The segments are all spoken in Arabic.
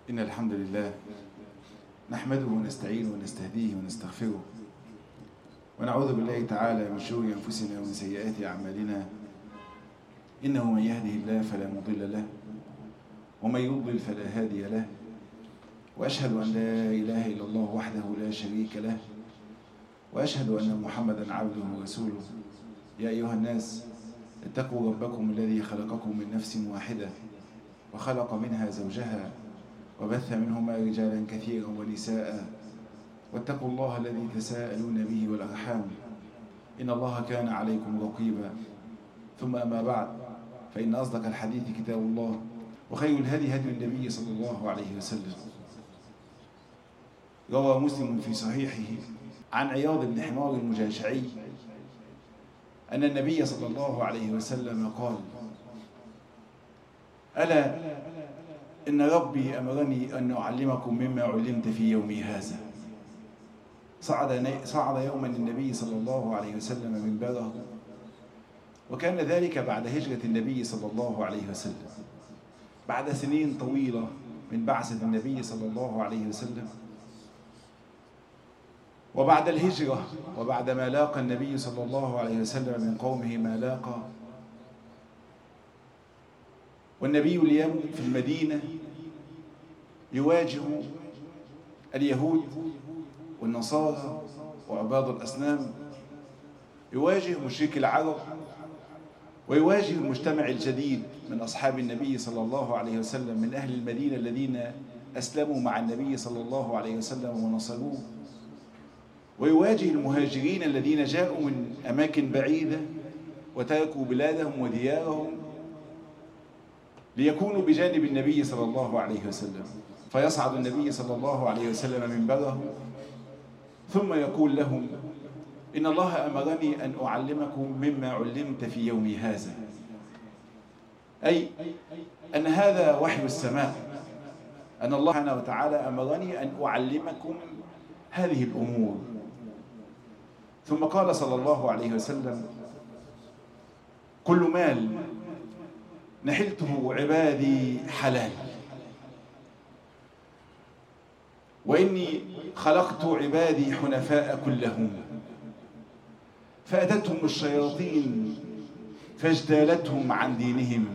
إن الحمد لله نحمده ونستعينه ونستهديه ونستغفره ونعوذ بالله تعالى من شرور أنفسنا ومن سيئات أعمالنا. إنه من يهده الله فلا مضل له ومن يضلل فلا هادي له، وأشهد أن لا إله إلا الله وحده لا شريك له، وأشهد أن محمدا عبده ورسوله. يا أيها الناس اتقوا ربكم الذي خلقكم من نفس واحدة وخلق منها زوجها وبث منهما رجالا كثيرا ونساء، واتقوا الله الذي تساءلون به والأرحام إن الله كان عليكم رقيبا. ثم أما بعد، فإن أصدق الحديث كتاب الله، وخير الهدي هدي النبي صلى الله عليه وسلم. روى مسلم في صحيحه عن عياض بن حمار المجاشعي أن النبي صلى الله عليه وسلم قال: ألا إن ربي أمرني أن أعلمكم مما علمت في يومي هذا. صعد يوما النبي صلى الله عليه وسلم منبره، وكان ذلك بعد هجرة النبي صلى الله عليه وسلم، بعد سنين طويلة من بعثة النبي صلى الله عليه وسلم، وبعد الهجرة، وبعد ما لاقى النبي صلى الله عليه وسلم من قومه ما لاقى. والنبي اليوم في المدينة يواجه اليهود والنصارى وعباد الأصنام، يواجه مشركي العرب، ويواجه المجتمع الجديد من أصحاب النبي صلى الله عليه وسلم من أهل المدينة الذين أسلموا مع النبي صلى الله عليه وسلم ونصروه، ويواجه المهاجرين الذين جاءوا من أماكن بعيدة وتركوا بلادهم وديارهم ليكونوا بجانب النبي صلى الله عليه وسلم. فيصعد النبي صلى الله عليه وسلم منبره ثم يقول لهم: إن الله أمرني أن أعلمكم مما علمت في يومي هذا، أي أن هذا وحي السماء، أن الله سبحانه وتعالى أمرني أن أعلمكم هذه الأمور. ثم قال صلى الله عليه وسلم: كل مال نحلته عبادي حلال، وإني خلقت عبادي حنفاء كلهم، فأتتهم الشياطين فاجتالتهم عن دينهم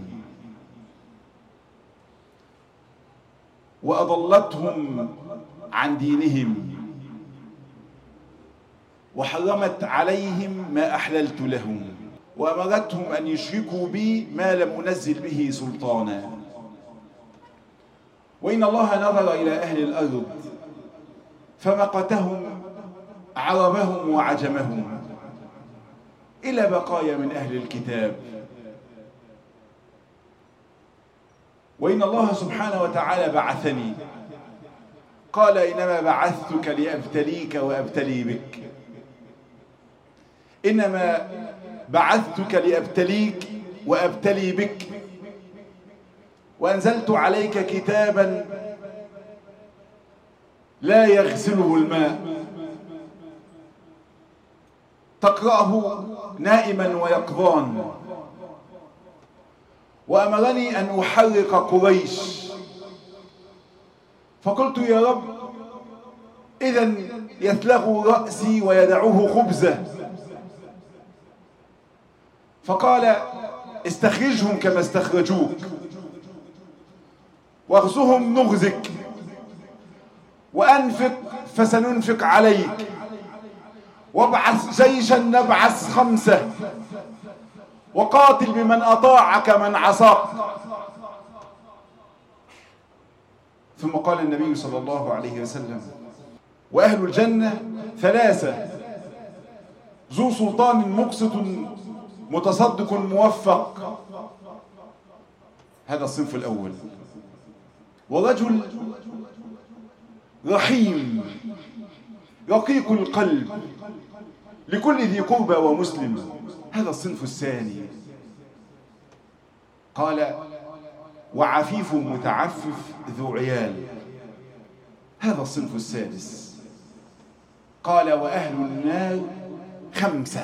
وأضلتهم عن دينهم وحرمت عليهم ما أحللت لهم، وأمرتهم أن يشركوا بي ما لم أنزل به سلطانا. وإن الله نظر إلى أهل الأرض فمقتهم عربهم وعجمهم إلى بقايا من أهل الكتاب. وإن الله سبحانه وتعالى بعثني، قال: إنما بعثتك لأبتليك وأبتلي بك. إنما بعثتك لأبتليك وأبتلي بك، وأنزلت عليك كتابا لا يغسله الماء، تقرأه نائما ويقظان. وأمرني أن أحرق قريش، فقلت: يا رب، إذن يثلغ رأسي ويدعوه خبزة. فقال: استخرجهم كما استخرجوك، واغزهم نغزك، وأنفق فسننفق عليك، وابعث جيشا نبعث 5، وقاتل بمن أطاعك من عصاك. ثم قال النبي صلى الله عليه وسلم: وأهل الجنة 3: ذو سلطان مقسط متصدق موفق، هذا الصنف الأول. ورجل رحيم رقيق القلب لكل ذي قربى ومسلم، هذا الصنف الثاني. قال: وعفيف متعفف ذو عيال، هذا الصنف السادس. قال: وأهل النار 5.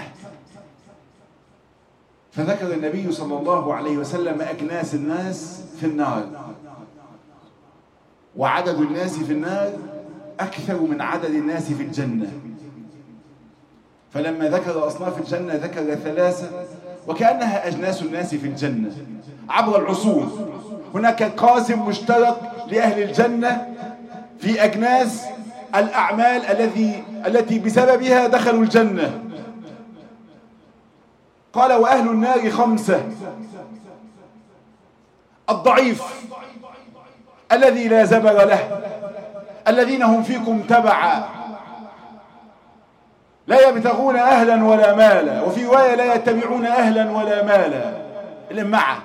فذكر النبي صلى الله عليه وسلم أكناس الناس في النار، وعدد الناس في النار أكثر من عدد الناس في الجنة. فلما ذكر أصناف الجنة ذكر ثلاثة وكأنها أجناس الناس في الجنة عبر العصور. هناك قاسم مشترك لأهل الجنة في أجناس الأعمال التي بسببها دخلوا الجنة. قال وأهل النار خمسة: الضعيف الذي لا زبر له، الذين هم فيكم تبعا لا يبتغون أهلا ولا مالا، وفي رواية لا يتبعون أهلا ولا مالا، اللي معه.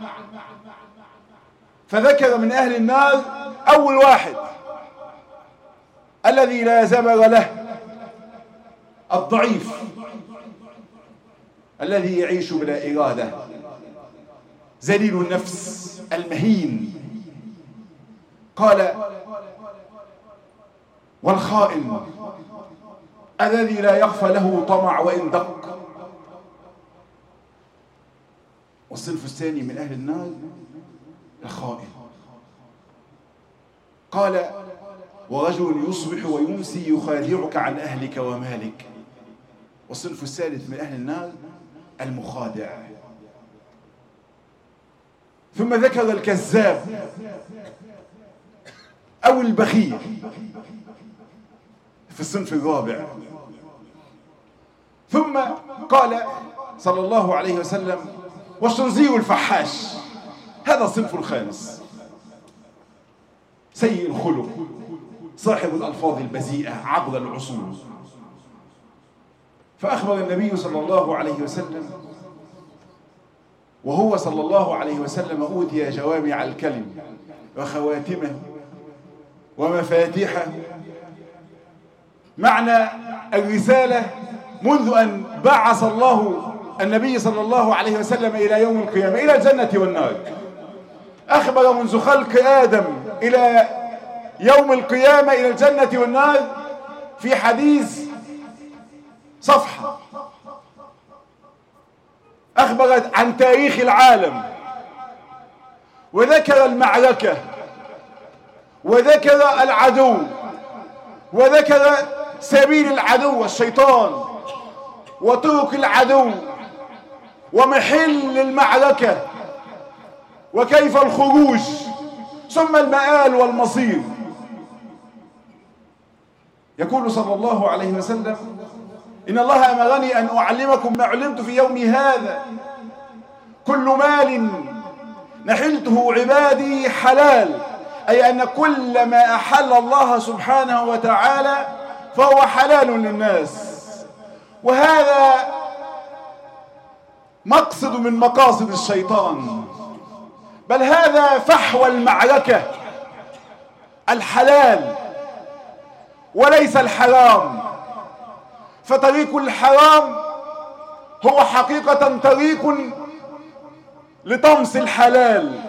فذكر من أهل النار أول واحد الذي لا زبر له، الضعيف الذي يعيش بلا إرادة، ذليل النفس المهين. قال والخائن الذي لا يخفى له طمع وإن دق. والصنف الثاني من أهل النار الخائن. قال ورجل يصبح ويمسي يخادعك عن أهلك ومالك. والصنف الثالث من أهل النار المخادع. ثم ذكر الكذاب أو البخيل في الصنف الرابع. ثم قال صلى الله عليه وسلم والشنزير الفحاش، هذا الصنف الخامس، سيء الخلق، صاحب الألفاظ البذيئة عبر العصور. فأخبر النبي صلى الله عليه وسلم، وهو صلى الله عليه وسلم أوتي جوامع الكلم وخواتمه ومفاتيحه. معنى الرسالة منذ أن بعث الله النبي صلى الله عليه وسلم إلى يوم القيامة إلى الجنة والنار، أخبر منذ خلق آدم إلى يوم القيامة إلى الجنة والنار في حديث صفحة. أخبرت عن تاريخ العالم، وذكر المعركة، وذكر العدو، وذكر سبيل العدو الشيطان، وطرق العدو، ومحل المعركة، وكيف الخروج، ثم المآل والمصير. يقول صلى الله عليه وسلم إن الله أمرني أن أعلمكم ما علمت في يومي هذا: كل مال نحلته عبادي حلال، أي أن كل ما أحل الله سبحانه وتعالى فهو حلال للناس. وهذا مقصد من مقاصد الشيطان، بل هذا فحوى المعركة، الحلال وليس الحرام. فطريق الحرام هو حقيقة طريق لطمس الحلال.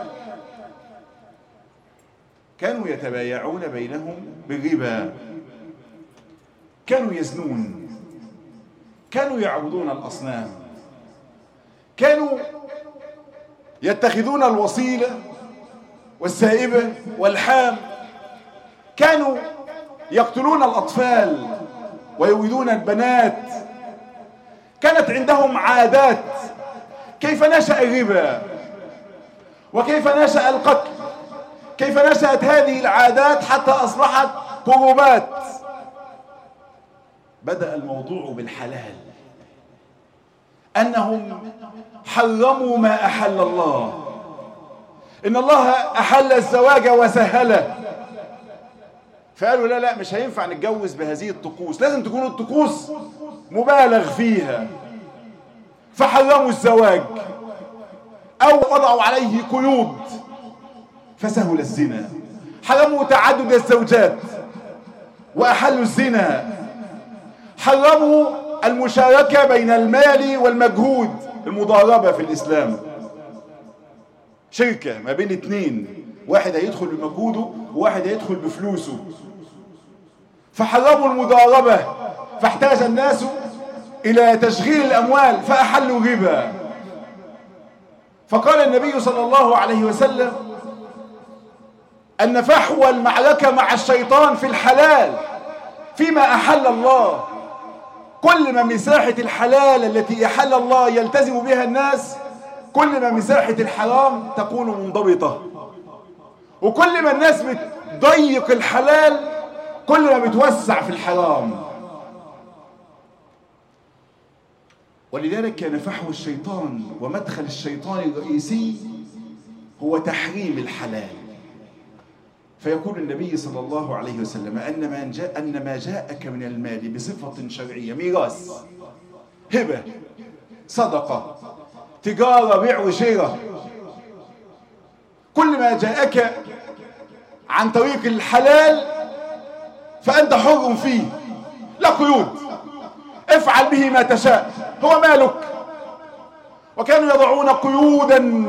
كانوا يتبايعون بينهم بالربا، كانوا يزنون، كانوا يعبدون الأصنام، كانوا يتخذون الوصيلة والسائبة والحام، كانوا يقتلون الأطفال ويولدون البنات. كانت عندهم عادات. كيف نشأ الربا؟ وكيف نشأ القتل؟ كيف نشأت هذه العادات حتى أصبحت قربات؟ بدأ الموضوع بالحلال، أنهم حرموا ما أحل الله. إن الله أحل الزواج وسهله، فقالوا لا مش هينفع نتجوز بهذه الطقوس، لازم تكون الطقوس مبالغ فيها. فحرموا الزواج أو وضعوا عليه قيود فسهل الزنا. حرموا تعدد الزوجات وأحلوا الزنا. حرموا المشاركة بين المال والمجهود، المضاربة في الإسلام، شركة ما بين اثنين، واحد هيدخل بمجهوده وواحد هيدخل بفلوسه. فحرموا المضاربة، فاحتاج الناس إلى تشغيل الأموال فأحلوا الربا. فقال النبي صلى الله عليه وسلم أن فحوى المعركة مع الشيطان في الحلال فيما أحل الله. كل ما مساحة الحلال التي أحل الله يلتزم بها الناس، كل ما مساحة الحرام تكون منضبطة. وكل ما الناس بتضيق الحلال كل ما بتوسع في الحرام. ولذلك كان فحوى الشيطان ومدخل الشيطان الرئيسي هو تحريم الحلال. فيقول النبي صلى الله عليه وسلم أن ما جاءك من المال بصفة شرعية، ميراث، هبة، صدقة، تجارة، بيع وشراء، كل ما جاءك عن طريق الحلال فأنت حر فيه، لا قيود، افعل به ما تشاء، هو مالك. وكانوا يضعون قيودا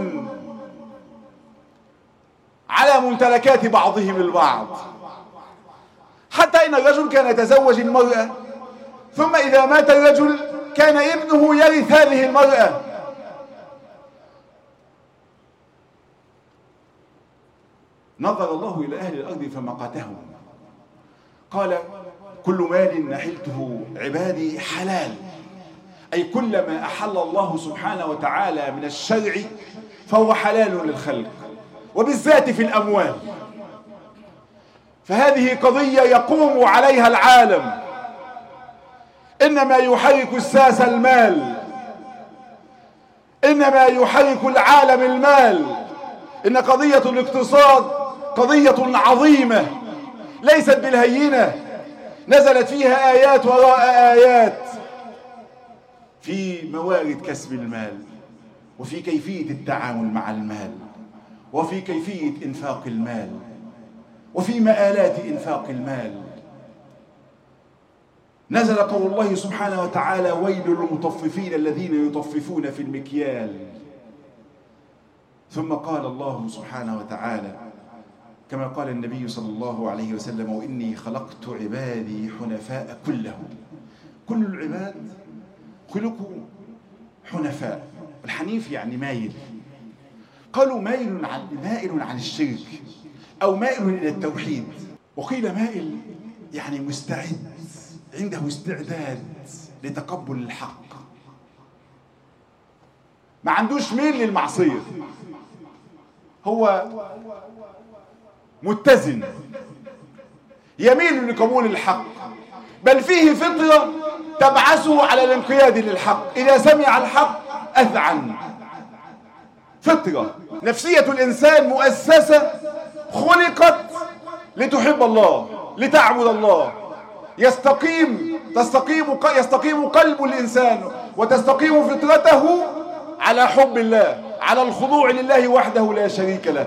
على ممتلكات بعضهم البعض، حتى إن الرجل كان يتزوج المرأة ثم إذا مات الرجل كان ابنه يرث هذه المرأة. نظر الله إلى أهل الأرض فمقتهم، قال كل مال نحلته عبادي حلال، أي كل ما أحل الله سبحانه وتعالى من الشرع فهو حلال للخلق، وبالذات في الأموال. فهذه قضية يقوم عليها العالم. إنما يحرك الساس المال، إنما يحرك العالم المال. إن قضية الاقتصاد قضية عظيمة ليست بالهينة، نزلت فيها آيات وراء آيات في موارد كسب المال، وفي كيفية التعامل مع المال، وفي كيفية إنفاق المال، وفي مآلات إنفاق المال. نزل قول الله سبحانه وتعالى ويل للمطففين الذين يطففون في المكيال. ثم قال الله سبحانه وتعالى كما قال النبي صلى الله عليه وسلم وإني خلقت عبادي حنفاء كلهم. كل العباد خلقوا حنفاء. الحنيف يعني مايل. قالوا مائل عن الشرك أو مائل إلى التوحيد، وقيل مائل يعني مستعد، عنده استعداد لتقبل الحق، ما عندوش ميل للمعصية، هو متزن يميل لقبول الحق، بل فيه فطرة تبعثه على الانقياد للحق. إذا سمع الحق أذعن. فطرة، نفسية الإنسان مؤسسة خلقت لتحب الله، لتعبد الله. يستقيم قلب الإنسان وتستقيم فطرته على حب الله، على الخضوع لله وحده لا شريك له.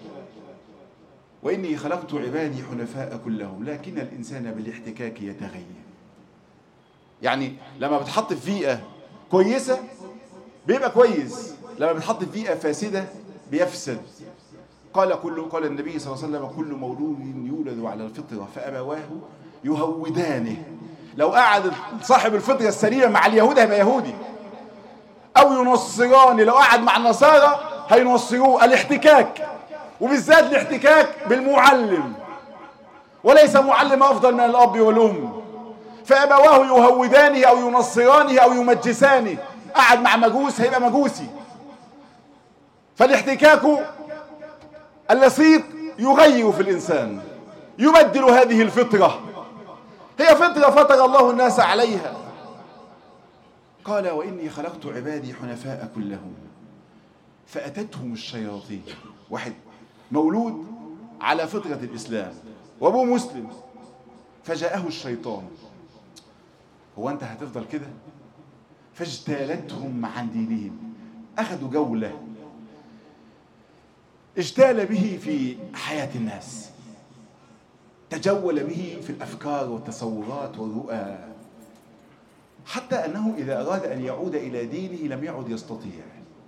وإني خلقت عبادي حنفاء كلهم لكن الإنسان بالاحتكاك يتغير. يعني لما بتحط في بيئة كويسة بيبقى كويس، لما بتحط في بيئة فاسدة بيفسد. قال النبي صلى الله عليه وسلم كل مولود يولد على الفطرة فأبواه يهودانه. لو قعد صاحب الفطرة السليمة مع اليهود هيبقى يهودي، أو ينصراني. لو قعد مع النصارى هينصروه. الاحتكاك، وبالذات الاحتكاك بالمعلم، وليس معلم أفضل من الأب والأم. فأبواه يهودانه أو ينصرانه أو يمجسانه. قعد مع مجوس هيبقى مجوسي. فالاحتكاك اللصيق يغير في الإنسان، يبدل هذه الفطرة. هي فطرة فطر الله الناس عليها. قال وإني خلقت عبادي حنفاء كلهم فأتتهم الشياطين. واحد مولود على فطرة الإسلام وأبوه مسلم، فجاءه الشيطان. هو أنت هتفضل كده؟ فاجتالتهم عن دينهم. أخذوا جولة، اجتال به في حياة الناس، تجول به في الأفكار والتصورات والرؤى، حتى أنه إذا أراد أن يعود إلى دينه لم يعد يستطيع.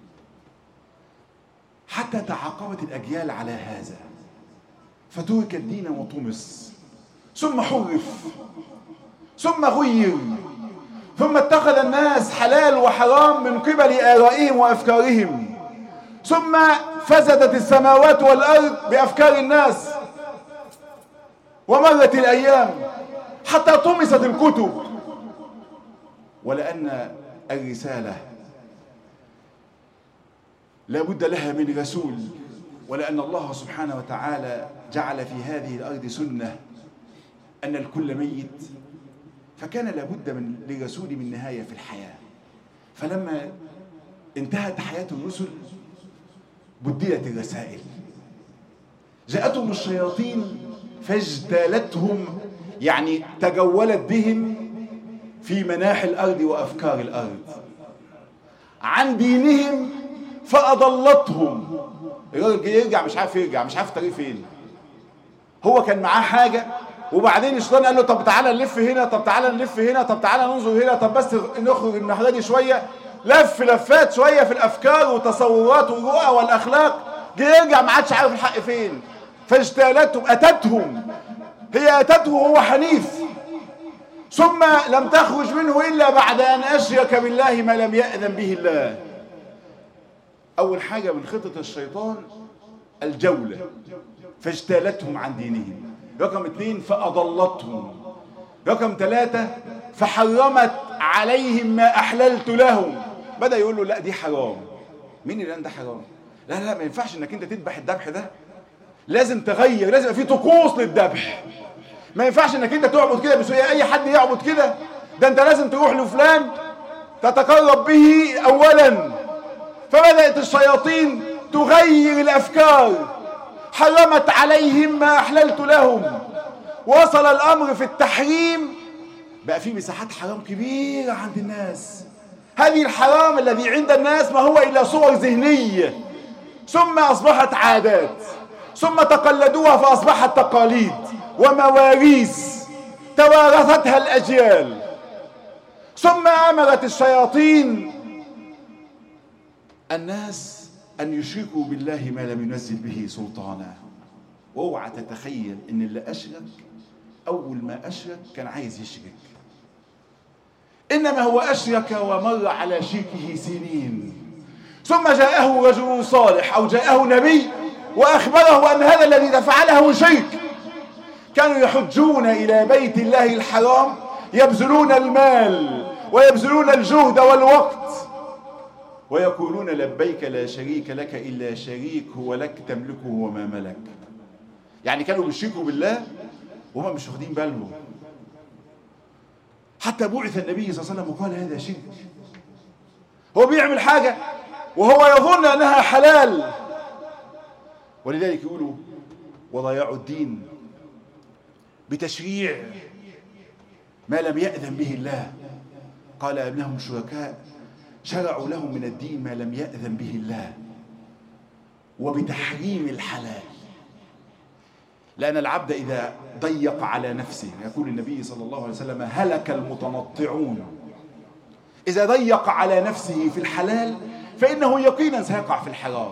حتى تعاقبت الأجيال على هذا، فترك الدين وطمس، ثم حرف، ثم غير، ثم اتخذ الناس حلال وحرام من قبل آرائهم وأفكارهم، ثم فسدت السماوات والأرض بأفكار الناس. ومرت الأيام حتى طمست الكتب، ولأن الرسالة لا بد لها من رسول، ولأن الله سبحانه وتعالى جعل في هذه الأرض سنة أن الكل ميت، فكان لابد للرسول من نهاية في الحياة. فلما انتهت حياة الرسل بدلت الرسائل، جاءتهم الشياطين فاجتالتهم، يعني تجولت بهم في مناحي الأرض وأفكار الأرض عن دينهم فأضلتهم. الراجل يرجع مش عارف يرجع، مش عارف الطريق فين. هو كان معاه حاجة، وبعدين الشيطان قال له طب تعالى نلف هنا، طب تعالى نلف هنا، طب تعالى ننظر هنا، طب بس نخرج الناحية دي شوية. لفات شوية في الأفكار والتصورات والرؤى والأخلاق، جه يرجع ما عادش عارف الحق فين. فاجتالتهم، أتتهم، هي أتته وهو حنيف، ثم لم تخرج منه إلا بعد أن أشرك بالله ما لم يأذن به الله. أول حاجة من خطة الشيطان الجولة، فاجتالتهم عن دينهم. رقم 2 فأضلتهم. رقم 3 فحرمت عليهم ما أحللت لهم. بدأ يقول له لا دي حرام. مين اللي قال ده حرام؟ لا ما ينفعش انك انت تذبح الذبح ده، لازم تغير، لازم يبقى في طقوس للذبح. ما ينفعش انك انت تعبد كده بسهوله، اي حد يعبد كده، ده انت لازم تروح لفلان تتقرب به اولا. فبدأت الشياطين تغير الافكار، حرمت عليهم ما احللت لهم. وصل الامر في التحريم، بقى في مساحات حرام كبيره عند الناس. هذه الحرام الذي عند الناس ما هو الا صور ذهنيه، ثم اصبحت عادات، ثم تقلدوها فاصبحت تقاليد ومواريث توارثتها الاجيال. ثم امرت الشياطين الناس ان يشركوا بالله ما لم ينزل به سلطانا. واوعى تتخيل ان اللي اشرك اول ما اشرك كان عايز يشرك، انما هو اشرك ومر على شركه سنين، ثم جاءه رجل صالح او جاءه نبي واخبره ان هذا الذي فعله شرك. كانوا يحجون الى بيت الله الحرام، يبذلون المال ويبذلون الجهد والوقت، ويقولون لبيك لا شريك لك الا شريك هو لك تملكه وما ملك. يعني كانوا بيشركوا بالله وهم مش واخدين بالهم. حتى بعث النبي صلى الله عليه وسلم وقال هذا شرك. هو بيعمل حاجة وهو يظن أنها حلال، ولذلك يقولوا وضيعوا الدين بتشريع ما لم يأذن به الله. قال أنهم شركاء شرعوا لهم من الدين ما لم يأذن به الله، وبتحريم الحلال. لأن العبد إذا ضيق على نفسه، يقول النبي صلى الله عليه وسلم هلك المتنطعون، إذا ضيق على نفسه في الحلال فإنه يقينا سيقع في الحرام.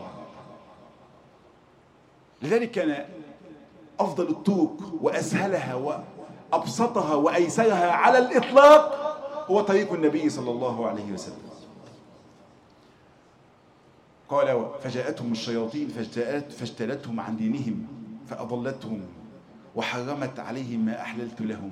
لذلك كان أفضل الطرق وأسهلها وأبسطها وأيسرها على الإطلاق هو طريق النبي صلى الله عليه وسلم. قال فجاءتهم الشياطين فاجتالتهم عن دينهم فأضلتهم وحرمت عليهم ما أحللت لهم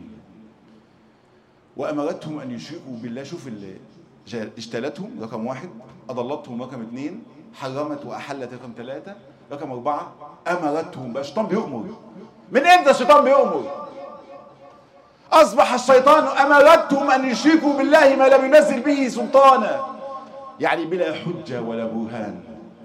وأمرتهم أن يشركوا بالله. شوف اللي اجتالتهم رقم 1، أضلتهم رقم 2، حرمت وأحلت رقم 3، رقم 4 أمرتهم. بقى الشيطان بيؤمر. من إمتى الشيطان بيؤمر؟ أصبح الشيطان أمرتهم أن يشركوا بالله ما لم ينزل به سلطانا، يعني بلا حجة ولا برهان.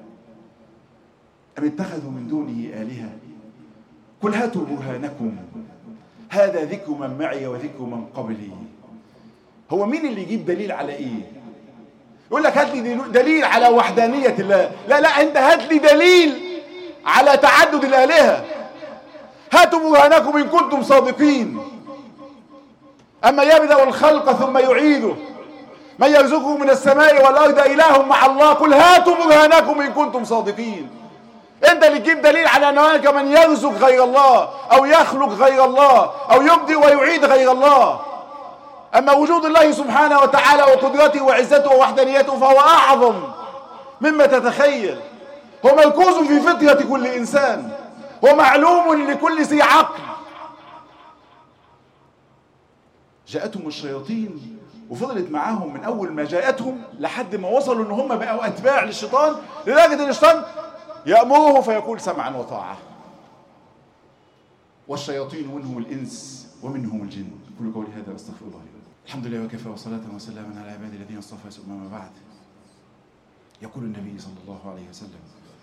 أم اتخذوا من دونه آلهة قل هاتوا برهانكم هذا ذكر من معي وذكر من قبلي. هو مين اللي يجيب دليل على ايه؟ يقول لك هات لي دليل على وحدانية الله. لا انت هات لي دليل على تعدد الآلهة. هاتوا برهانكم إن كنتم صادقين. أما يبدأ الخلق ثم يعيده من يرزقه من السماء والأرض إله مع الله قل هاتوا برهانكم إن كنتم صادقين. انت اللي تجيب دليل على ان هناك من يرزق غير الله او يخلق غير الله او يبدئ ويعيد غير الله. اما وجود الله سبحانه وتعالى وقدرته وعزته ووحدانيته فهو اعظم مما تتخيل. هو مركوز في فطرة كل انسان، هو معلوم لكل ذي عقل. جاءتهم الشياطين وفضلت معاهم من أول ما جاءتهم لحد ما وصلوا إن هم بقوا أتباع للشيطان، لدرجة إن الشيطان يأمره فيقول سمعا وطاعة. والشياطين منهم الإنس ومنهم الجن. كل قولي هذا أستغفر الله لي. الحمد لله وكفى وصلاة وسلاما على عبادي الذين اصطفى ثم ما بعد. يقول النبي صلى الله عليه وسلم: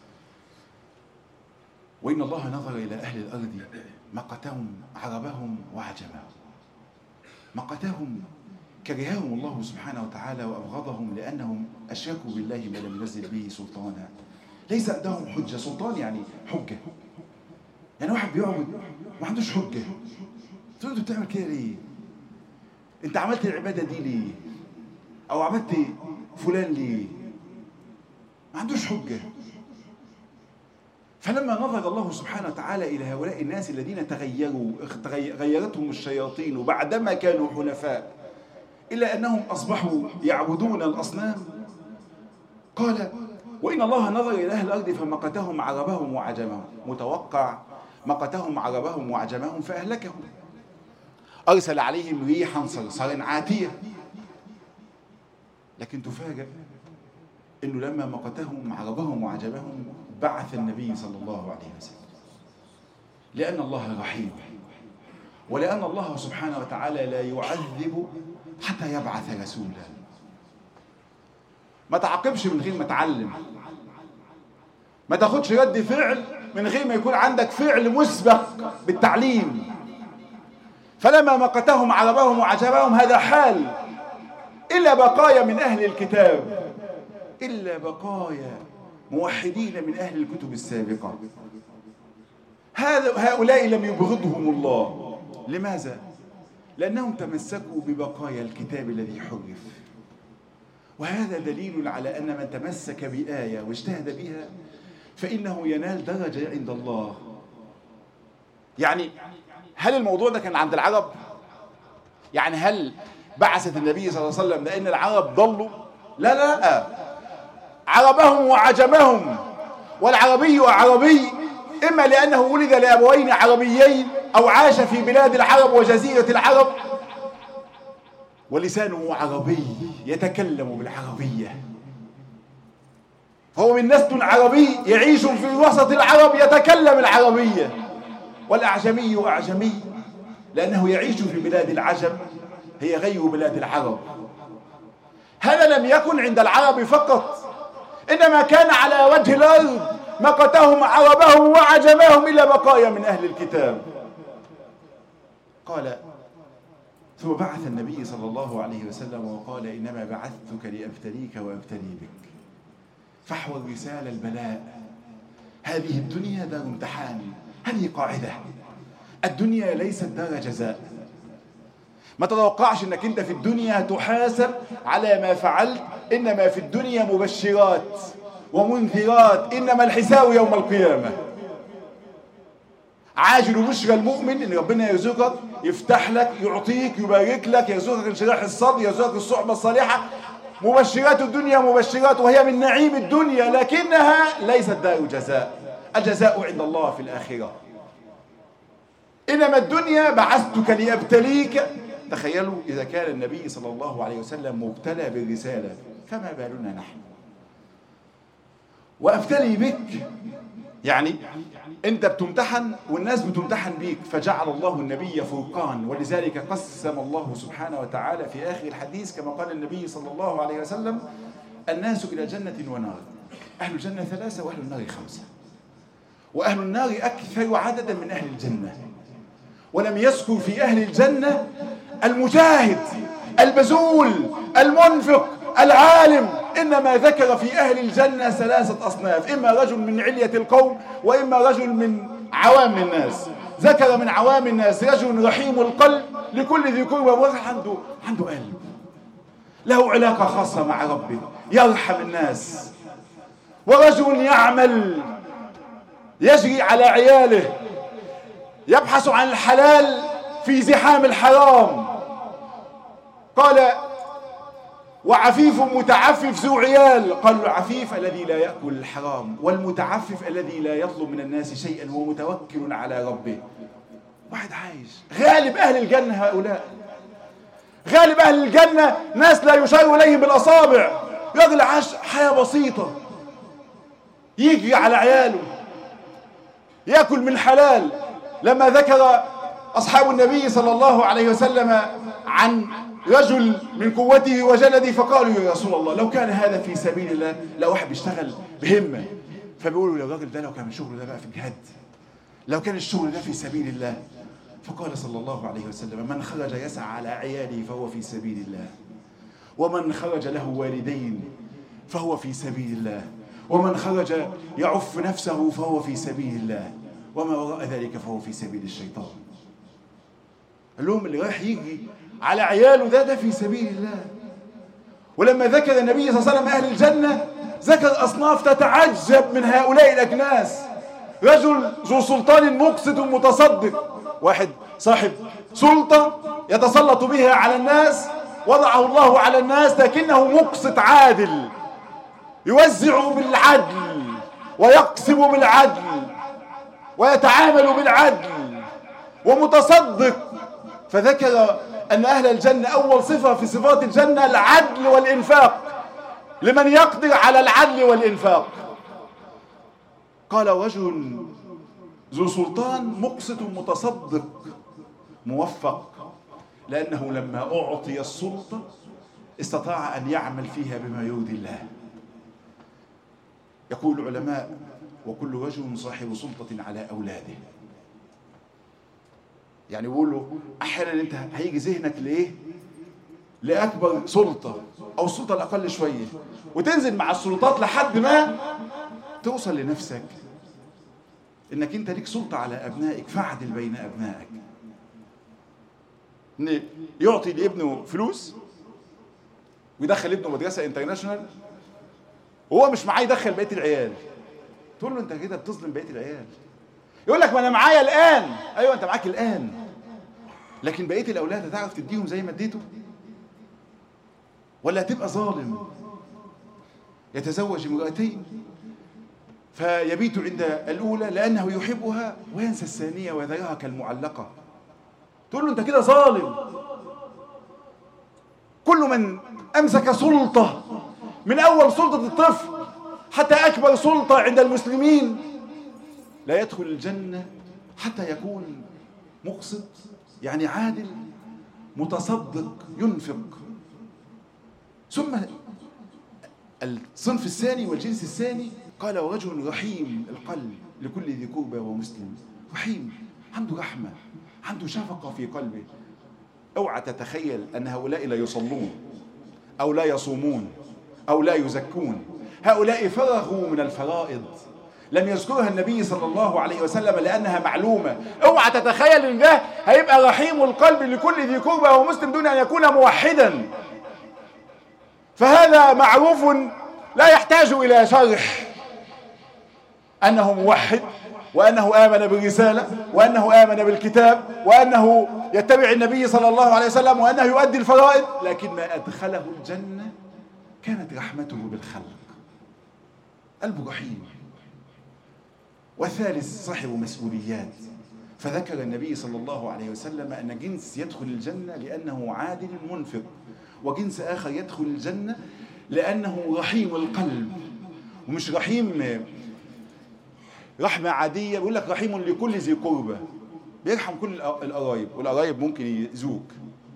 وإن الله نظر إلى أهل الأرض مقتهم عربهم وعجمهم. مقتهم كرههم الله سبحانه وتعالى وأبغضهم لأنهم أشركوا بالله ما لم ينزل به سلطانا. ليس عندهم حجة. سلطان يعني حجة، يعني واحد بيعبد ما عندوش حجة. تقول له بتعمل كده ليه؟ انت عملت العبادة دي ليه؟ او عملت فلان ليه؟ ما عندوش حجة. فلما نظر الله سبحانه وتعالى إلى هؤلاء الناس الذين غيرتهم الشياطين بعدما كانوا حنفاء إلا أنهم أصبحوا يعبدون الأصنام، قال: وإن الله نظر إلى أهل الأرض فمقتهم عربهم وعجمهم. متوقع مقتهم عربهم وعجمهم فأهلكهم. أرسل عليهم ريحا صرصرا عاتية. لكن تفاجأ إنه لما مقتهم عربهم وعجمهم بعث النبي صلى الله عليه وسلم، لأن الله رحيم، ولأن الله سبحانه وتعالى لا يعذب حتى يبعث رسولا. ما تعاقبش من غير ما تعلم، ما تاخدش رد فعل من غير ما يكون عندك فعل مسبق بالتعليم. فلما مقتهم عربهم وعجمهم هذا حال، إلا بقايا من أهل الكتاب، إلا بقايا موحدين من أهل الكتب السابقة. هؤلاء لم يبغضهم الله. لماذا؟ لأنهم تمسكوا ببقايا الكتاب الذي حرف. وهذا دليل على أن من تمسك بآية واجتهد بها فإنه ينال درجة عند الله. يعني هل الموضوع ده كان عند العرب؟ يعني هل بعثت النبي صلى الله عليه وسلم لأن العرب ضلوا؟ لا لا لا، عربهم وعجمهم. والعربي عربي إما لأنه ولد لأبوين عربيين أو عاش في بلاد العرب وجزيرة العرب ولسانه عربي يتكلم بالعربية، فهو من نسل عربي يعيش في وسط العرب يتكلم العربية. والأعجمي أعجمي لأنه يعيش في بلاد العجم، هي غير بلاد العرب. هذا لم يكن عند العرب فقط، إنما كان على وجه الأرض. مقتهم عربهم وعجمهم إلا بقايا من أهل الكتاب. قال: ثم بعث النبي صلى الله عليه وسلم وقال: إنما بعثتك لأبتليك وأبتلي بك. فحوى الرسالة البلاء. هذه الدنيا دار امتحان. هذه قاعدة، الدنيا ليست دار جزاء. ما تتوقعش انك انت في الدنيا تحاسب على ما فعلت، انما في الدنيا مبشرات ومنذرات، انما الحساب يوم القيامة. عاجل بشرى المؤمن ان ربنا يرزقك، يفتح لك، يعطيك، يبارك لك، يرزقك انشراح الصدر، يرزقك الصحبة الصالحة. مبشرات الدنيا مبشرات، وهي من نعيم الدنيا، لكنها ليست دار جزاء. الجزاء عند الله في الآخرة. إنما الدنيا بعثتك لأبتليك. تخيلوا إذا كان النبي صلى الله عليه وسلم مبتلى بالرسالة، فما بالنا نحن؟ وأبتلي بك يعني أنت بتمتحن والناس بتمتحن بيك، فجعل الله النبي فرقان. ولذلك قسم الله سبحانه وتعالى في آخر الحديث كما قال النبي صلى الله عليه وسلم: الناس إلى جنة ونار، أهل الجنة 3 وأهل النار 5، وأهل النار أكثر عددا من أهل الجنة. ولم يذكر في أهل الجنة المجاهد، البذول، المنفق، العالم، إنما ذكر في أهل الجنة 3 أصناف: إما رجل من علية القوم، وإما رجل من عوام الناس. ذكر من عوام الناس رجل رحيم القلب، لكل ذي قربى عنده قلب، له علاقة خاصة مع ربه، يرحم الناس. ورجل يعمل، يجري على عياله، يبحث عن الحلال في زحام الحرام. قال: وعفيف متعفف ذو عيال. قال: العفيف الذي لا يأكل الحرام، والمتعفف الذي لا يطلب من الناس شيئا ومتوكل على ربه. واحد عايش. غالب أهل الجنة هؤلاء. غالب أهل الجنة ناس لا يشار إليهم بالأصابع، راجل عاش حياة بسيطة، يجي على عياله، يأكل من حلال. لما ذكر أصحاب النبي صلى الله عليه وسلم عن رجل من قوته وجلده فقالوا يا رسول الله لو كان هذا في سبيل الله، لو واحد بيشتغل بهمة، فبيقولوا يا راجل ده لو كان شغله ده بقى في الجهاد، لو كان الشغل ده في سبيل الله. فقال صلى الله عليه وسلم من خرج يسعى على عياله فهو في سبيل الله، ومن خرج له والدين فهو في سبيل الله، ومن خرج يعف نفسه فهو في سبيل الله، وما وراء ذلك فهو في سبيل الشيطان. قال لهم اللي رايح يجي على عياله ده في سبيل الله. ولما ذكر النبي صلى الله عليه وسلم أهل الجنة ذكر أصناف تتعجب من هؤلاء الأجناس. رجل ذو سلطان مقسط متصدق، واحد صاحب سلطة يتسلط بها على الناس، وضعه الله على الناس، لكنه مقسط عادل، يوزع بالعدل ويقسم بالعدل ويتعامل بالعدل ومتصدق. فذكر أن أهل الجنة أول صفة في صفات الجنة العدل والإنفاق، لمن يقدر على العدل والإنفاق. قال رجل ذو سلطان مقسط متصدق موفق، لأنه لما أعطي السلطة استطاع أن يعمل فيها بما يرضي الله. يقول العلماء وكل رجل صاحب سلطة على أولاده. يعني بيقولوا أحيانا أنت هيجي ذهنك لإيه؟ لأكبر سلطة أو السلطة الأقل شوية، وتنزل مع السلطات لحد ما توصل لنفسك إنك أنت ليك سلطة على أبنائك، فاعدل بين أبنائك. إن يعطي لابنه فلوس ويدخل ابنه مدرسة انترناشونال وهو مش معاه يدخل بقية العيال، تقول له أنت كده بتظلم بقية العيال. يقول لك ما أنا معايا الآن. أيوة أنت معاك الآن، لكن بقية الأولاد هتعرف تديهم زي ما اديته؟ ولا هتبقى ظالم؟ يتزوج امرأتين فيبيت عند الأولى لأنه يحبها وينسى الثانية ويذرها كالمعلقة، تقول له أنت كده ظالم. كل من أمسك سلطة من أول سلطة الطفل حتى أكبر سلطة عند المسلمين لا يدخل الجنة حتى يكون مقسط، يعني عادل متصدق ينفق. ثم الصنف الثاني والجنس الثاني قال ورجل رحيم القلب لكل ذي قربى ومسلم. رحيم، عنده رحمة، عنده شفقة في قلبه. اوعى تتخيل أن هؤلاء لا يصلون أو لا يصومون أو لا يزكون، هؤلاء فرغوا من الفرائض لم يذكرها النبي صلى الله عليه وسلم لأنها معلومة. اوعى تتخيل ان ده هيبقى رحيم القلب لكل ذي قربى ومسلم دون أن يكون موحدا، فهذا معروف لا يحتاج إلى شرح أنه موحد، وأنه آمن بالرسالة، وأنه آمن بالكتاب، وأنه يتبع النبي صلى الله عليه وسلم، وأنه يؤدي الفرائض. لكن ما أدخله الجنة كانت رحمته بالخلق، قلبه رحيم. والثالث صاحب مسؤوليات، فذكر النبي صلى الله عليه وسلم أن جنس يدخل الجنة لأنه عادل منفق، وجنس آخر يدخل الجنة لأنه رحيم القلب. ومش رحيم رحمة عادية، بيقول لك رحيم لكل ذي قربى، بيرحم كل القرايب، والقرايب ممكن يأذوك.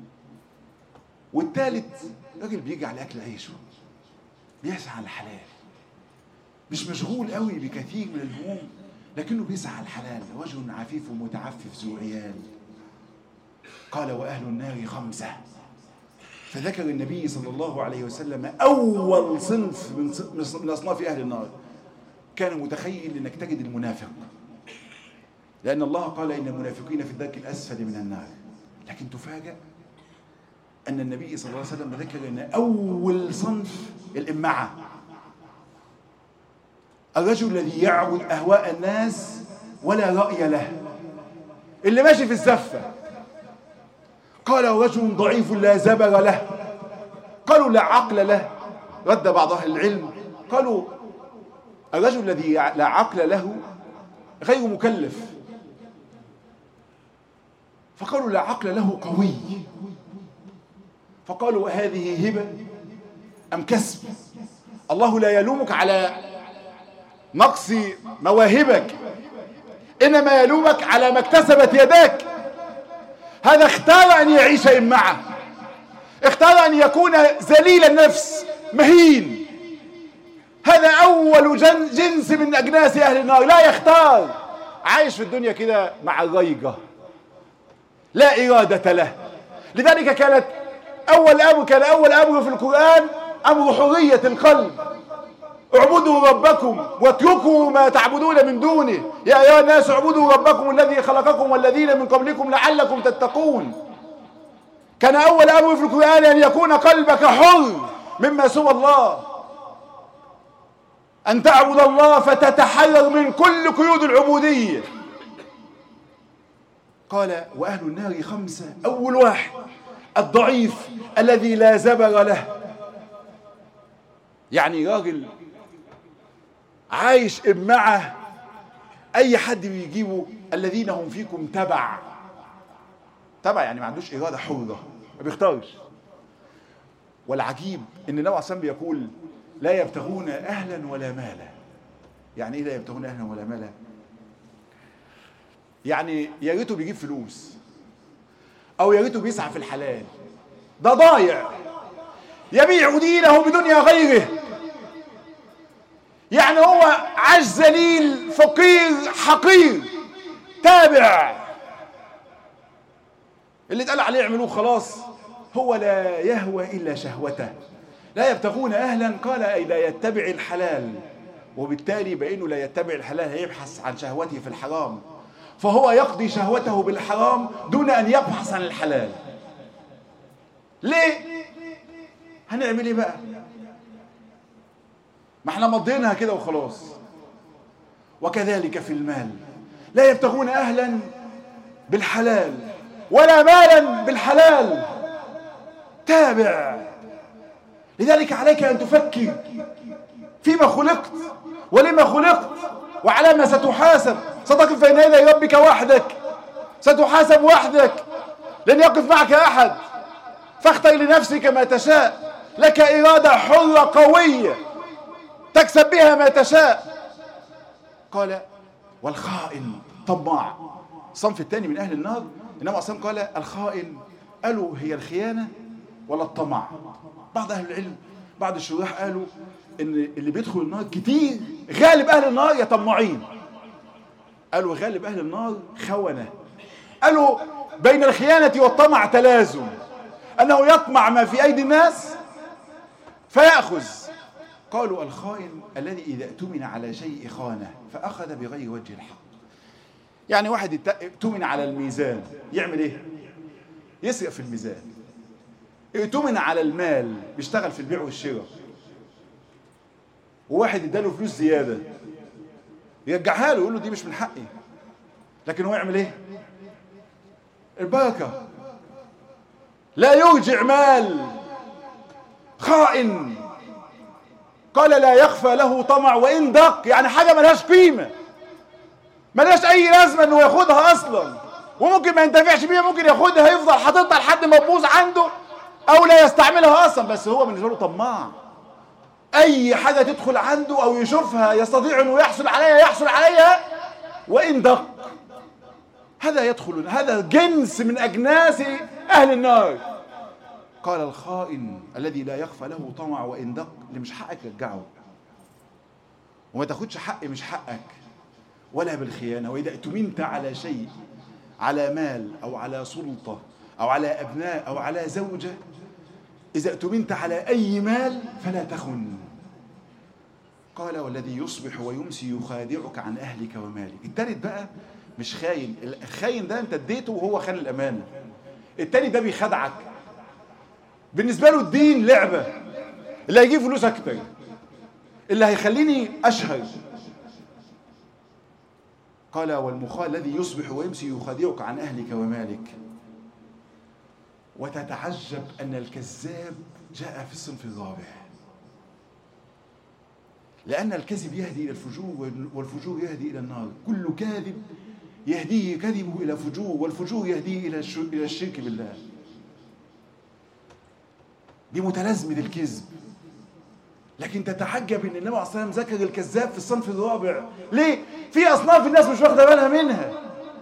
والثالث راجل بيجي على أكل عيشه، بيسعى على الحلال، مش مشغول قوي بكثير من الهموم، لكنه بيسعى على الحلال. رجل عفيف متعفف ذو عيال. قال وأهل النار 5. فذكر النبي صلى الله عليه وسلم أول صنف من أصناف أهل النار. كان متخيل أنك تجد المنافق، لأن الله قال إن المنافقين في الدرك الأسفل من النار، لكن تفاجأ أن النبي صلى الله عليه وسلم ذكر أن أول صنف الإمعة، الرجل الذي يعبد أهواء الناس ولا رأي له، اللي ماشي في الزفة. قال رجل ضعيف لا زبر له، قالوا لا عقل له. رد بعض أهل العلم قالوا الرجل الذي لا عقل له غير مكلف، فقالوا لا عقل له قوي. فقالوا هذه هبة أم كسب؟ الله لا يلومك على نقص مواهبك، إنما يلومك على ما اكتسبت يداك. هذا اختار أن يعيش معه، اختار أن يكون ذليل النفس مهين. هذا أول جنس من أجناس أهل النار، لا يختار، عايش في الدنيا كده مع الريقة، لا إرادة له. لذلك كان أول أمر في القرآن أمر حرية القلب. اعبدوا ربكم واتركوا ما تعبدون من دونه، يا أيها الناس اعبدوا ربكم الذي خلقكم والذين من قبلكم لعلكم تتقون. كان أول أمر في القرآن أن يكون قلبك حر مما سوى الله، أن تعبد الله فتتحرر من كل قيود العبودية. قال وأهل النار 5. أول واحد الضعيف الذي لا زبر له، يعني راجل عايش معه أي حد بيجيبه الذين هم فيكم تبع يعني ما عندوش إرادة حرة، ما بيختارش. والعجيب إن النبي عليه الصلاة والسلام بيقول لا يبتغون أهلا ولا مالا. يعني إيه لا يبتغون أهلا ولا مالا؟ يعني يا ريته بيجيب فلوس أو يا ريته بيسعى في الحلال، ده ضايع يبيع دينه بدنيا غيره. يعني هو عاش ذليل فقير حقير تابع، اللي اتقال عليه يعملوه خلاص. هو لا يهوى إلا شهوته، لا يبتغون أهلا، قال أي لا يتبع الحلال، وبالتالي بأنه لا يتبع الحلال هيبحث عن شهوته في الحرام، فهو يقضي شهوته بالحرام دون أن يبحث عن الحلال. ليه؟ هنعمل ايه بقى؟ ما احنا مضيناها كده وخلاص. وكذلك في المال، لا يبتغون أهلا بالحلال ولا مالا بالحلال، تابع. لذلك عليك أن تفكر فيما خلقت ولما خلقت وعلى ما ستحاسب. ستقف بين يدي ربك وحدك، ستحاسب وحدك، لن يقف معك أحد. فاختر لنفسك ما تشاء، لك إرادة حرة قوية تكسب بها ما تشاء. قال والخائن طماع، الصنف الثاني من أهل النار. إنما أصلا قال الخائن، قالوا هي الخيانة ولا الطمع؟ بعض أهل العلم بعض الشراح قالوا إن اللي بيدخل النار كتير غالب أهل النار يا طماعين. قالوا غالب أهل النار خونة. قالوا بين الخيانة والطمع تلازم، أنه يطمع ما في أيدي الناس فيأخذ. قالوا الخائن الذي إذا اؤتمن على شيء خانه فأخذ بغير وجه الحق. يعني واحد اؤتمن على الميزان يعمل إيه؟ يسرق في الميزان. اؤتمن على المال بيشتغل في البيع والشراء، وواحد اداله فلوس زيادة يرجعها له، يقول له دي مش من حقي، لكن هو يعمل إيه؟ البركة، لا يرجع مال. خائن قال لا يخفى له طمع وإن دق، يعني حاجة ملهاش قيمة، ملهاش أي لازمة إنه ياخدها أصلا، وممكن ما ينتفعش بيها، ممكن ياخدها يفضل حاططها لحد ما تبوظ عنده أو لا يستعملها أصلا، بس هو بالنسبة له طماع. أي حاجة تدخل عنده أو يشوفها يستطيع إنه يحصل عليها وإن دق. هذا يدخل، هذا جنس من أجناس أهل النار. قال الخائن الذي لا يخفى له طمع وإن دق، اللي مش حقك رجعه، وما تاخدش حق مش حقك ولا بالخيانة. وإذا اؤتمنت على شيء، على مال أو على سلطة أو على أبناء أو على زوجة، إذا اؤتمنت على أي مال فلا تخن. قال والذي يصبح ويمسي يخادعك عن أهلك ومالك. التالت بقى مش خاين، الخاين ده أنت اديته وهو خان الأمانة. التاني ده بيخدعك، بالنسبة له الدين لعبة، اللي هيجيب فلوس أكتر، اللي هيخليني أشهر. قال الذي يصبح ويمسي يخادعك عن أهلك ومالك. وتتعجب أن الكذاب جاء في الصنف الرابع، لأن الكذب يهدي إلى الفجور والفجور يهدي إلى النار. كل كاذب يهديه كذبه إلى فجور، والفجور يهديه إلى الشرك بالله. بمتلازمة الكذب. لكن تتعجب ان النبي عليه الصلاة والسلام ذكر الكذاب في الصنف الرابع. ليه؟ في اصناف الناس مش واخده بالها منها.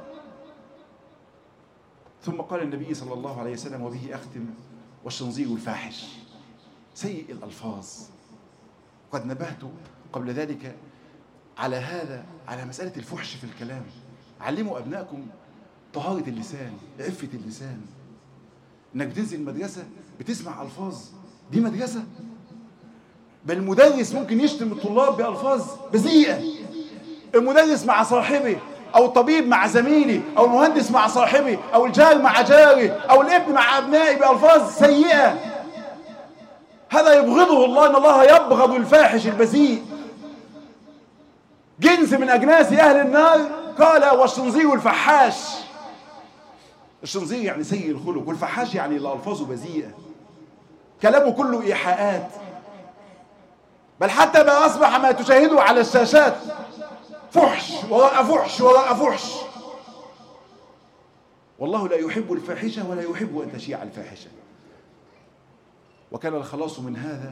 ثم قال النبي صلى الله عليه وسلم وبه اختم: والشنظير الفاحش، سيء الالفاظ. قد نبهت قبل ذلك على هذا، على مسألة الفحش في الكلام. علموا ابنائكم طهارة اللسان، عفة اللسان. انك بتنزل المدرسة بتسمع الفاظ، دي مدرسة؟ بل المدرس ممكن يشتم الطلاب بألفاظ بذيئة. المدرس مع صاحبه، أو الطبيب مع زميله، أو المهندس مع صاحبه، أو الجار مع جاره، أو الابن مع أبنائه بألفاظ سيئة. هذا يبغضه الله، إن الله يبغض الفاحش البذيء. جنس من أجناس أهل النار قال: والشنظير الفحاش. الشنظير يعني سيء الخلق، والفحاش يعني اللي ألفاظه بذيئة، كلامه كله إيحاءات. بل حتى ما أصبح ما تشاهده على الشاشات فحش وراء فحش وراء فحش. والله لا يحب الفاحشة ولا يحب أن تشيع الفاحشة. وكان الخلاص من هذا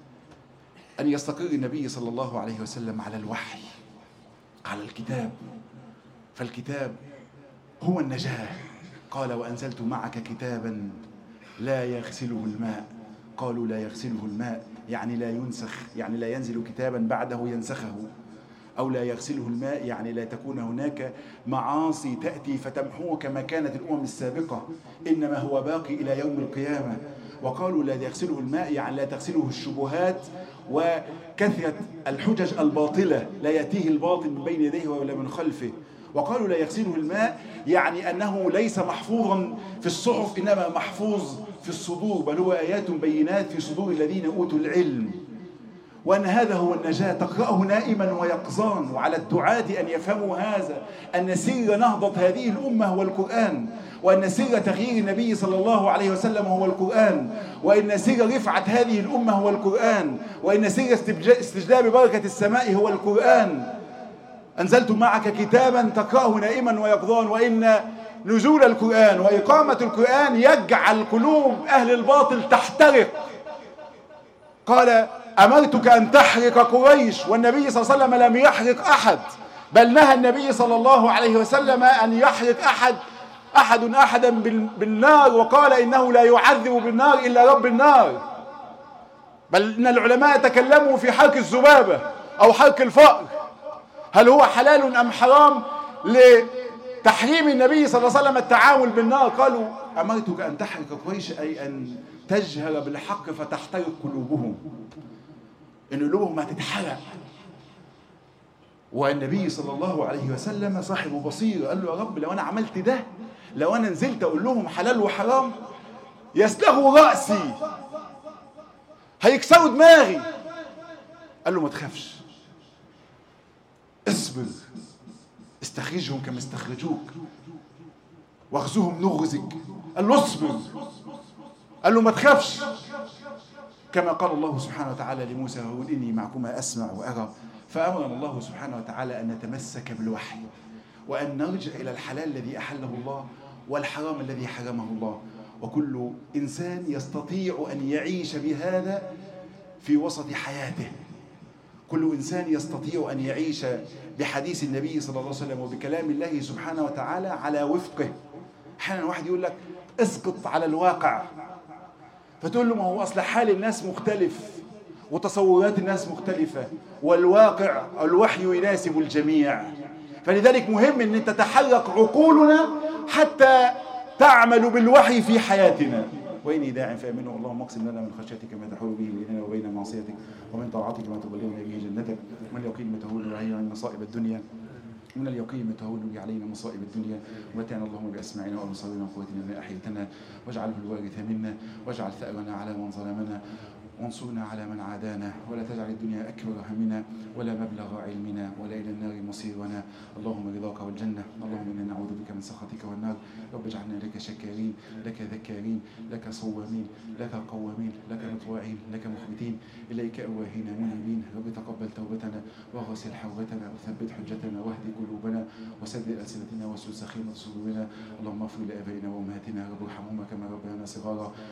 أن يستقر النبي صلى الله عليه وسلم على الوحي، على الكتاب. فالكتاب هو النجاة. قال: وأنزلت معك كتابا لا يغسله الماء. قالوا: لا يغسله الماء يعني لا ينسخ، يعني لا ينزل كتابا بعده ينسخه. أو لا يغسله الماء يعني لا تكون هناك معاصي تأتي فتمحوه كما كانت الأمم السابقة، إنما هو باقي إلى يوم القيامة. وقالوا: لا يغسله الماء يعني لا تغسله الشبهات وكثرة الحجج الباطلة، لا يأتيه الباطل من بين يديه ولا من خلفه. وقالوا: لا يغسله الماء يعني أنه ليس محفوظا في الصحف، إنما محفوظ في الصدور، بل هو آيات بينات في صدور الذين أوتوا العلم. وأن هذا هو النجاة، تقرأه نائما ويقظان. وعلى الدعاة أن يفهموا هذا، أن سر نهضة هذه الأمة هو القرآن، وأن سر تغيير النبي صلى الله عليه وسلم هو القرآن، وأن سر رفعة هذه الأمة هو القرآن، وأن سر استجلاب بركة السماء هو القرآن. أنزلت معك كتابا تقرأه نائما ويقظان. وإن نزول القرآن وإقامة القرآن يجعل قلوب أهل الباطل تحترق. قال: أمرتك أن تحرق قريش، والنبي صلى الله عليه وسلم لم يحرق أحد، بل نهى النبي صلى الله عليه وسلم أن يحرق أحدا بالنار، وقال: إنه لا يعذب بالنار إلا رب النار. بل إن العلماء تكلموا في حرق الذبابة أو حرق الفأر، هل هو حلال أم حرام؟ لتحريم النبي صلى الله عليه وسلم التعامل بالنار. قالوا: أمرتك أن تحرق قريش، أي أن تجهر بالحق فتحترق قلوبهم، إن قلوبهم هتتحرق. والنبي صلى الله عليه وسلم صاحب بصير، قال له: يا رب لو أنا عملت ده، لو أنا نزلت أقول لهم حلال وحرام، يسلغوا رأسي، هيكسروا دماغي. قال له: ما تخافش، اصبر، استخرجهم كما استخرجوك، واخذوهم نغزك. قال له: اصبر. قال له: ما تخافش، كما قال الله سبحانه وتعالى لموسى: وقل إني معكما أسمع وأرى. فأمرنا الله سبحانه وتعالى أن نتمسك بالوحي، وأن نرجع إلى الحلال الذي أحله الله والحرام الذي حرمه الله. وكل إنسان يستطيع أن يعيش بهذا في وسط حياته. كل إنسان يستطيع أن يعيش بحديث النبي صلى الله عليه وسلم وبكلام الله سبحانه وتعالى على وفقه. أحيانا واحد يقول لك: اسقط على الواقع، فتقول له: ما هو أصل حال الناس مختلف وتصورات الناس مختلفة، والواقع الوحي يناسب الجميع. فلذلك مهم أن تتحرك عقولنا حتى تعمل بالوحي في حياتنا. وإني داع فآمنوا، اللهم اقسم لنا من خشيتك ما تحول به بيننا وبين معصيتك، ومن طاعتك ما تبلغنا به جنتك، ومن اليقين ما تهون علينا مصائب الدنيا، من اليقين ما تهون به علينا مصائب الدنيا. ومتعنا اللهم بأسماعنا وأبصارنا وقوتنا ما أحييتنا، واجعله الوارث منا، واجعل ثأرنا على من ظلمنا، وانصرنا على من عادانا، ولا تجعل الدنيا أكبر همنا ولا مبلغ علمنا ولا إلى النار مصيرنا. اللهم رضاك والجنة، اللهم إنا نعوذ بك من سخطك والنار. رب اجعلنا لك شكارين، لك ذكارين، لك صوامين، لك قوامين، لك مطواعين، لك مخبتين، إليك أواهين منيبين. رب تقبل توبتنا وغسل حوبتنا وثبت حجتنا واهد قلوبنا وسدد ألسنتنا واسلل سخيمة صدورنا. اللهم اغفر لآبائنا وأمهاتنا، رب ارحمهما كما ربيانا صغارا.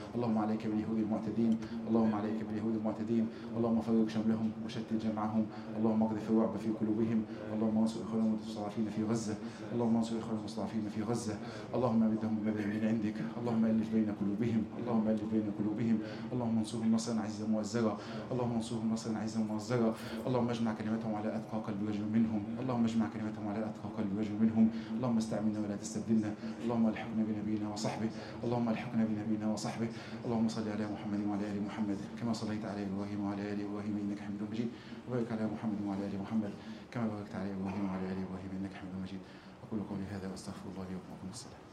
اللهم عليك باليهود المعتدين، اللهم عليك باليهود المعتدين، اللهم فرق شملهم وشتت جمعهم، اللهم اقذف الرعب في قلوبهم، اللهم انصر اخواننا المستضعفين في غزه، اللهم انصر اخواننا المستضعفين في غزه، اللهم امدهم بمدد من عندك، اللهم الف بين قلوبهم، اللهم الف بين قلوبهم، اللهم انصرهم نصرا عزيزا مؤزرا، اللهم انصرهم نصرا عزيزا مؤزرا، اللهم اجمع كلمتهم على اتقى قلب رجل منهم، اللهم اجمع كلمتهم على اتقى قلب رجل منهم، اللهم استعملنا ولا تستبدلنا، اللهم الحقنا بنبينا وصحبه، اللهم الحقنا بنبينا وصحبه، اللهم صل على محمد وعلى ال محمد كما صليت على ابراهيم وعلى ال ابراهيم انك حميد مجيد، وبارك على محمد وعلى ال محمد كما باركت على ابراهيم وعلى ال ابراهيم انك حميد مجيد. اقول قولي هذا واستغفر الله لي ولكم. السلام.